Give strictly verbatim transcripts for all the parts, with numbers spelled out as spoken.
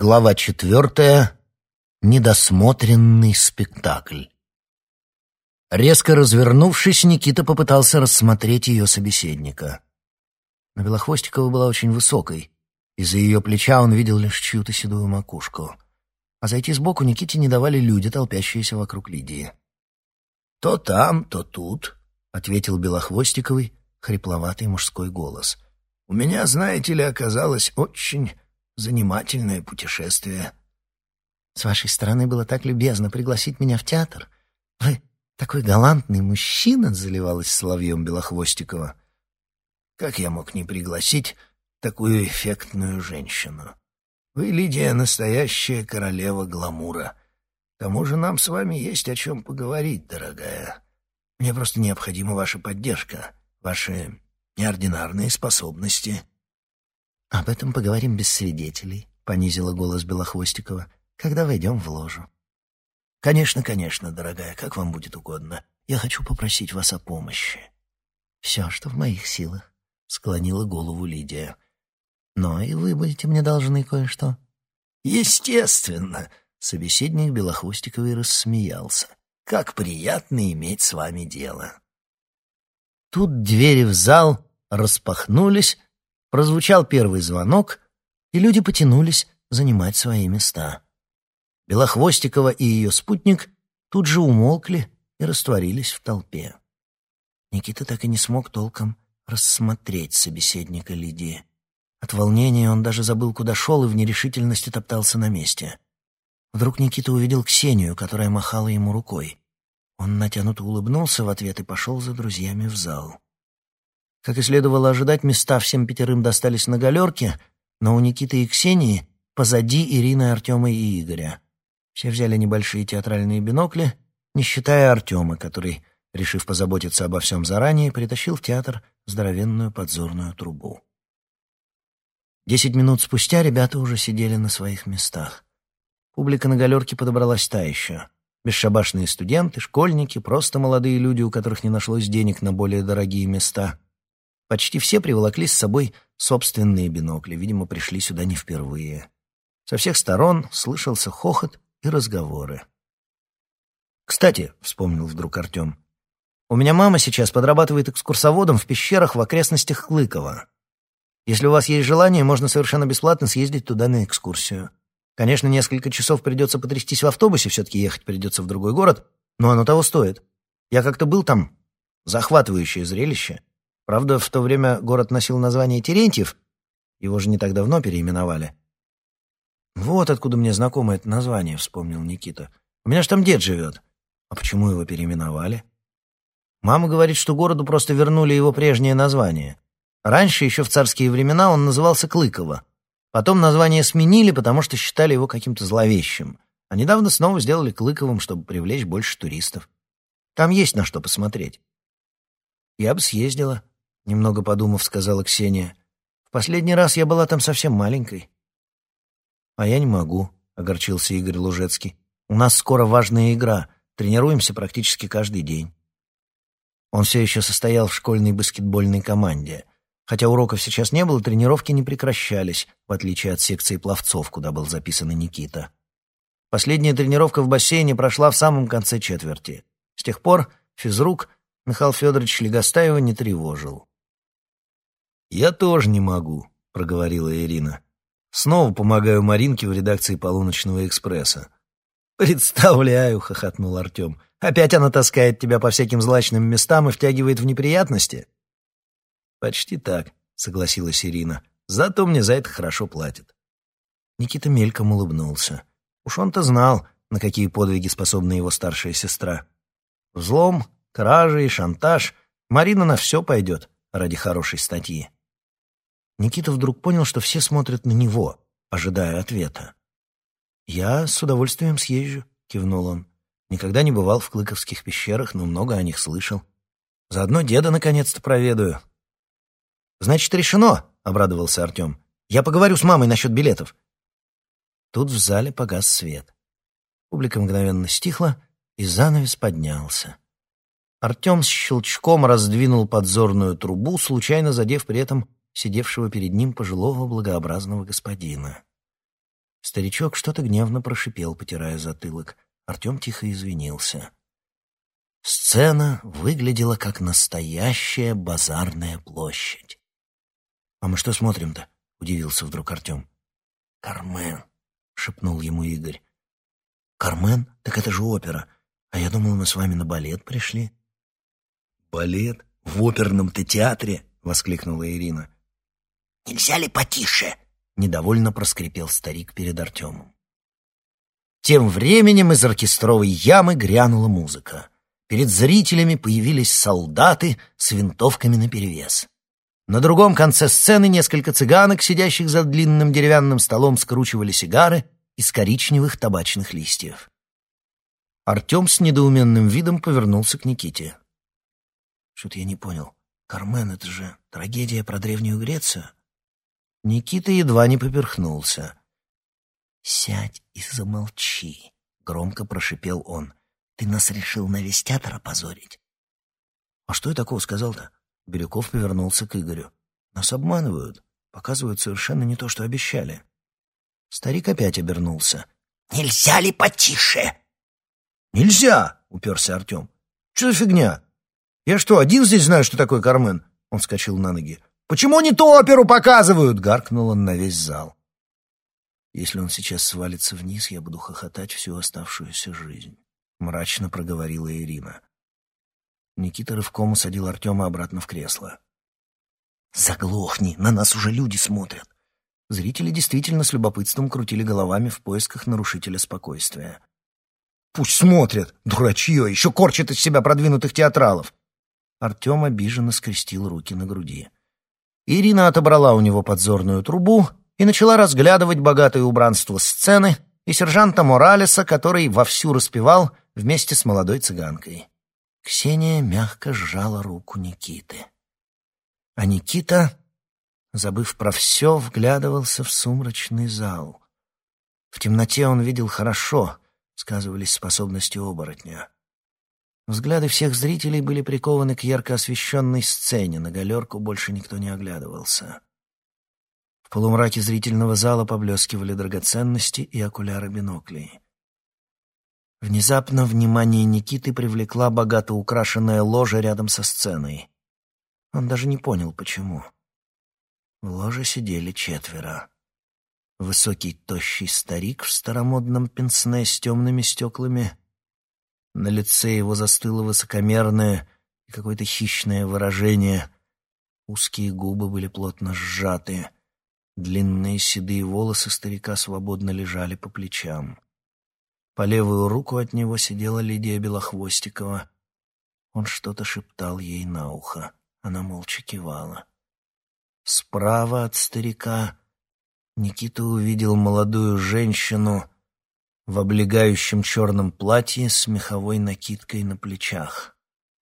Глава четвертая. Недосмотренный спектакль. Резко развернувшись, Никита попытался рассмотреть ее собеседника. Но Белохвостикова была очень высокой. Из-за ее плеча он видел лишь чью-то седую макушку. А зайти сбоку Никите не давали люди, толпящиеся вокруг Лидии. «То там, то тут», — ответил Белохвостиковый хрипловатый мужской голос. «У меня, знаете ли, оказалось очень занимательное путешествие». «С вашей стороны было так любезно пригласить меня в театр. Вы такой галантный мужчина», — заливалась соловьем Белохвостикова. «Как я мог не пригласить такую эффектную женщину? Вы, Лидия, настоящая королева гламура. К тому же нам с вами есть о чем поговорить, дорогая. Мне просто необходима ваша поддержка, ваши неординарные способности». «Об этом поговорим без свидетелей», — понизила голос Белохвостикова, «когда войдем в ложу». «Конечно, конечно, дорогая, как вам будет угодно. Я хочу попросить вас о помощи». «Все, что в моих силах», — склонила голову Лидия. «Но и вы будете мне должны кое-что». «Естественно», — собеседник Белохвостиковой рассмеялся. «Как приятно иметь с вами дело». Тут двери в зал распахнулись, прозвучал первый звонок, и люди потянулись занимать свои места. Белохвостикова и ее спутник тут же умолкли и растворились в толпе. Никита так и не смог толком рассмотреть собеседника Лидии. От волнения он даже забыл, куда шел, и в нерешительности топтался на месте. Вдруг Никита увидел Ксению, которая махала ему рукой. Он натянуто улыбнулся в ответ и пошел за друзьями в зал. Как и следовало ожидать, места всем пятерым достались на галерке, но у Никиты и Ксении позади Ирины, Артема и Игоря. Все взяли небольшие театральные бинокли, не считая Артема, который, решив позаботиться обо всем заранее, притащил в театр здоровенную подзорную трубу. Десять минут спустя ребята уже сидели на своих местах. Публика на галерке подобралась та еще. Бесшабашные студенты, школьники, просто молодые люди, у которых не нашлось денег на более дорогие места. Почти все приволокли с собой собственные бинокли, видимо, пришли сюда не впервые. Со всех сторон слышался хохот и разговоры. «Кстати», — вспомнил вдруг Артем, — «у меня мама сейчас подрабатывает экскурсоводом в пещерах в окрестностях Клыкова. Если у вас есть желание, можно совершенно бесплатно съездить туда на экскурсию. Конечно, несколько часов придется потрястись в автобусе, все-таки ехать придется в другой город, но оно того стоит. Я как-то был там. Захватывающее зрелище. Правда, в то время город носил название Терентьев, его же не так давно переименовали». «Вот откуда мне знакомо это название», — вспомнил Никита. «У меня ж там дед живет». «А почему его переименовали?» «Мама говорит, что городу просто вернули его прежнее название. Раньше, еще в царские времена, он назывался Клыково. Потом название сменили, потому что считали его каким-то зловещим. А недавно снова сделали Клыковым, чтобы привлечь больше туристов. Там есть на что посмотреть». «Я бы съездила», — немного подумав, сказала Ксения. «В последний раз я была там совсем маленькой». «А я не могу», — огорчился Игорь Лужецкий. «У нас скоро важная игра. Тренируемся практически каждый день». Он все еще состоял в школьной баскетбольной команде. Хотя уроков сейчас не было, тренировки не прекращались, в отличие от секции пловцов, куда был записан и Никита. Последняя тренировка в бассейне прошла в самом конце четверти. С тех пор физрук Михаил Федорович Легостаева не тревожил. «Я тоже не могу», — проговорила Ирина. «Снова помогаю Маринке в редакции «Полуночного экспресса». «Представляю», — хохотнул Артем. «Опять она таскает тебя по всяким злачным местам и втягивает в неприятности?» «Почти так», — согласилась Ирина. «Зато мне за это хорошо платят». Никита мельком улыбнулся. Уж он-то знал, на какие подвиги способна его старшая сестра. Взлом, кражи и шантаж. Марина на все пойдет ради хорошей статьи. Никита вдруг понял, что все смотрят на него, ожидая ответа. «Я с удовольствием съезжу», — кивнул он. «Никогда не бывал в Клыковских пещерах, но много о них слышал. Заодно деда наконец-то проведаю». «Значит, решено», — обрадовался Артем. «Я поговорю с мамой насчет билетов». Тут в зале погас свет. Публика мгновенно стихла, и занавес поднялся. Артем с щелчком раздвинул подзорную трубу, случайно задев при этом сидевшего перед ним пожилого благообразного господина. Старичок что-то гневно прошипел, потирая затылок. Артем тихо извинился. Сцена выглядела как настоящая базарная площадь. «А мы что смотрим-то?» — удивился вдруг Артем. «Кармен», — шепнул ему Игорь. «Кармен? Так это же опера. А я думал, мы с вами на балет пришли». «Балет? В оперном-то театре?» — воскликнула Ирина. «Нельзя ли потише?» — недовольно проскрипел старик перед Артемом. Тем временем из оркестровой ямы грянула музыка. Перед зрителями появились солдаты с винтовками наперевес. На другом конце сцены несколько цыганок, сидящих за длинным деревянным столом, скручивали сигары из коричневых табачных листьев. Артем с недоуменным видом повернулся к Никите. «Что-то я не понял. Кармен — это же трагедия про Древнюю Грецию?» Никита едва не поперхнулся. «Сядь и замолчи», — громко прошипел он. «Ты нас решил на весь театр опозорить». «А что я такого сказал-то?» Бирюков повернулся к Игорю. «Нас обманывают, показывают совершенно не то, что обещали». Старик опять обернулся. «Нельзя ли потише?» «Нельзя!» — уперся Артем. «Что за фигня? Я что, один здесь знаю, что такое Кармен?» Он вскочил на ноги. «Почему не ту оперу показывают?» — гаркнул он на весь зал. «Если он сейчас свалится вниз, я буду хохотать всю оставшуюся жизнь», — мрачно проговорила Ирина. Никита рывком усадил Артема обратно в кресло. «Заглохни, на нас уже люди смотрят». Зрители действительно с любопытством крутили головами в поисках нарушителя спокойствия. «Пусть смотрят, дурачье, еще корчат из себя продвинутых театралов». Артем обиженно скрестил руки на груди. Ирина отобрала у него подзорную трубу и начала разглядывать богатое убранство сцены и сержанта Моралеса, который вовсю распевал вместе с молодой цыганкой. Ксения мягко сжала руку Никиты. А Никита, забыв про все, вглядывался в сумрачный зал. В темноте он видел хорошо, сказывались способности оборотня. Взгляды всех зрителей были прикованы к ярко освещенной сцене, на галерку больше никто не оглядывался. В полумраке зрительного зала поблескивали драгоценности и окуляры биноклей. Внезапно внимание Никиты привлекла богато украшенная ложа рядом со сценой. Он даже не понял, почему. В ложе сидели четверо. Высокий, тощий старик в старомодном пенсне с темными стеклами. На лице его застыло высокомерное и какое-то хищное выражение. Узкие губы были плотно сжаты. Длинные седые волосы старика свободно лежали по плечам. По левую руку от него сидела Лидия Белохвостикова. Он что-то шептал ей на ухо. Она молча кивала. Справа от старика Никита увидел молодую женщину в облегающем черном платье с меховой накидкой на плечах.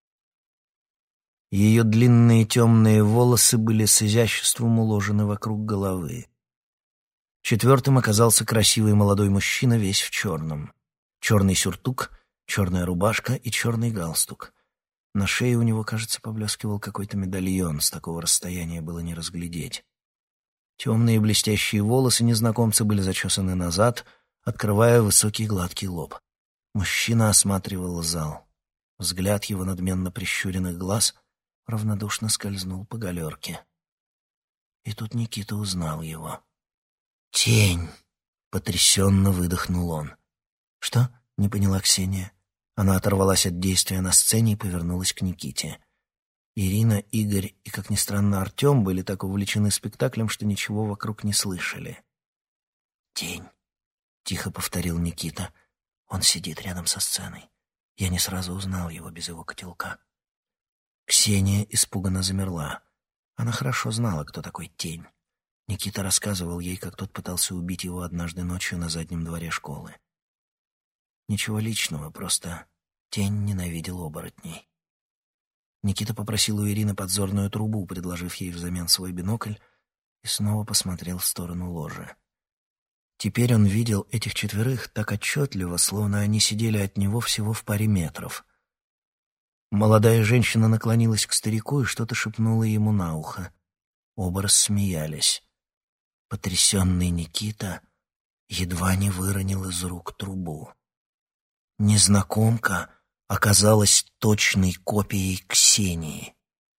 Ее длинные темные волосы были с изяществом уложены вокруг головы. Четвертым оказался красивый молодой мужчина, весь в черном. Черный сюртук, черная рубашка и черный галстук. На шее у него, кажется, поблескивал какой-то медальон, с такого расстояния было не разглядеть. Темные блестящие волосы незнакомца были зачесаны назад, открывая высокий гладкий лоб. Мужчина осматривал зал. Взгляд его надменно прищуренных глаз равнодушно скользнул по галерке. И тут Никита узнал его. «Тень!» — потрясенно выдохнул он. «Что?» — не поняла Ксения. Она оторвалась от действия на сцене и повернулась к Никите. Ирина, Игорь и, как ни странно, Артем были так увлечены спектаклем, что ничего вокруг не слышали. «Тень!» — тихо повторил Никита. «Он сидит рядом со сценой. Я не сразу узнал его без его котелка». Ксения испуганно замерла. Она хорошо знала, кто такой Тень. Никита рассказывал ей, как тот пытался убить его однажды ночью на заднем дворе школы. Ничего личного, просто Тень ненавидел оборотней. Никита попросил у Ирины подзорную трубу, предложив ей взамен свой бинокль, и снова посмотрел в сторону ложи. Теперь он видел этих четверых так отчетливо, словно они сидели от него всего в паре метров. Молодая женщина наклонилась к старику и что-то шепнула ему на ухо. Оба рассмеялись. Потрясенный Никита едва не выронил из рук трубу. Незнакомка оказалась точной копией Ксении.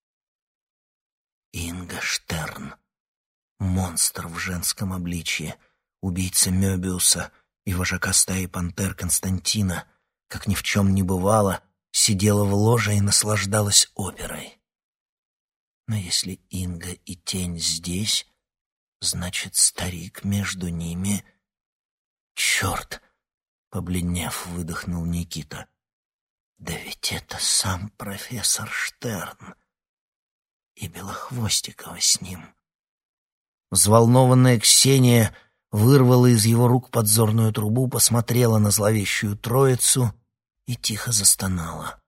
Инга Штерн, монстр в женском обличье, убийца Мёбиуса и вожака стаи пантер Константина, как ни в чем не бывало, сидела в ложе и наслаждалась оперой. Но если Инга и тень здесь, значит, старик между ними... Черт! Побледнев, выдохнул Никита. Да ведь это сам профессор Штерн. И Белохвостикова с ним. Взволнованная Ксения вырвала из его рук подзорную трубу, посмотрела на зловещую троицу и тихо застонала.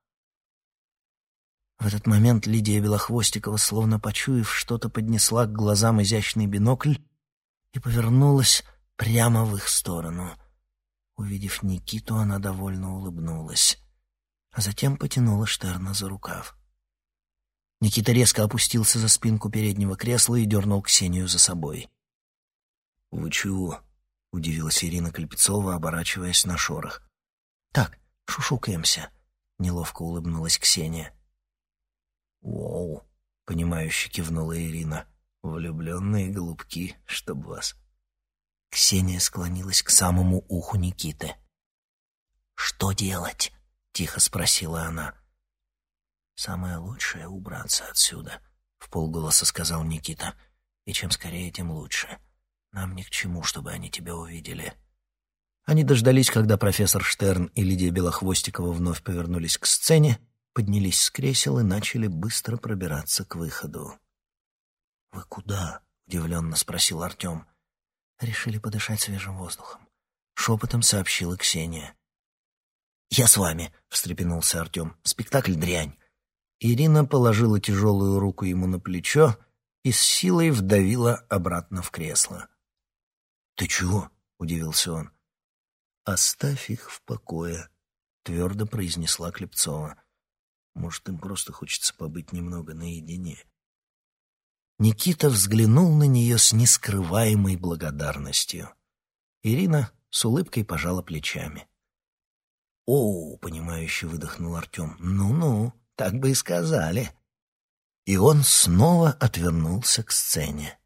В этот момент Лидия Белохвостикова, словно почуяв что-то, поднесла к глазам изящный бинокль и повернулась прямо в их сторону. Увидев Никиту, она довольно улыбнулась, а затем потянула Штерна за рукав. Никита резко опустился за спинку переднего кресла и дернул Ксению за собой. «Вы чего?» — удивилась Ирина Кальпецова, оборачиваясь на шорох. «Так, шушукаемся», — неловко улыбнулась Ксения. «Воу», — понимающе кивнула Ирина. «Влюбленные голубки, чтоб вас». Ксения склонилась к самому уху Никиты. «Что делать?» — тихо спросила она. «Самое лучшее — убраться отсюда», — вполголоса сказал Никита. «И чем скорее, тем лучше. Нам ни к чему, чтобы они тебя увидели». Они дождались, когда профессор Штерн и Лидия Белохвостикова вновь повернулись к сцене, поднялись с кресел и начали быстро пробираться к выходу. «Вы куда?» — удивленно спросил Артем. «Решили подышать свежим воздухом», — шепотом сообщила Ксения. «Я с вами», — встрепенулся Артем. «Спектакль дрянь». Ирина положила тяжелую руку ему на плечо и с силой вдавила обратно в кресло. «Ты чего?» — удивился он. «Оставь их в покое», — твердо произнесла Клепцова. «Может, им просто хочется побыть немного наедине». Никита взглянул на нее с нескрываемой благодарностью. Ирина с улыбкой пожала плечами. «О, — понимающе выдохнул Артем, — ну-ну, так бы и сказали». И он снова отвернулся к сцене.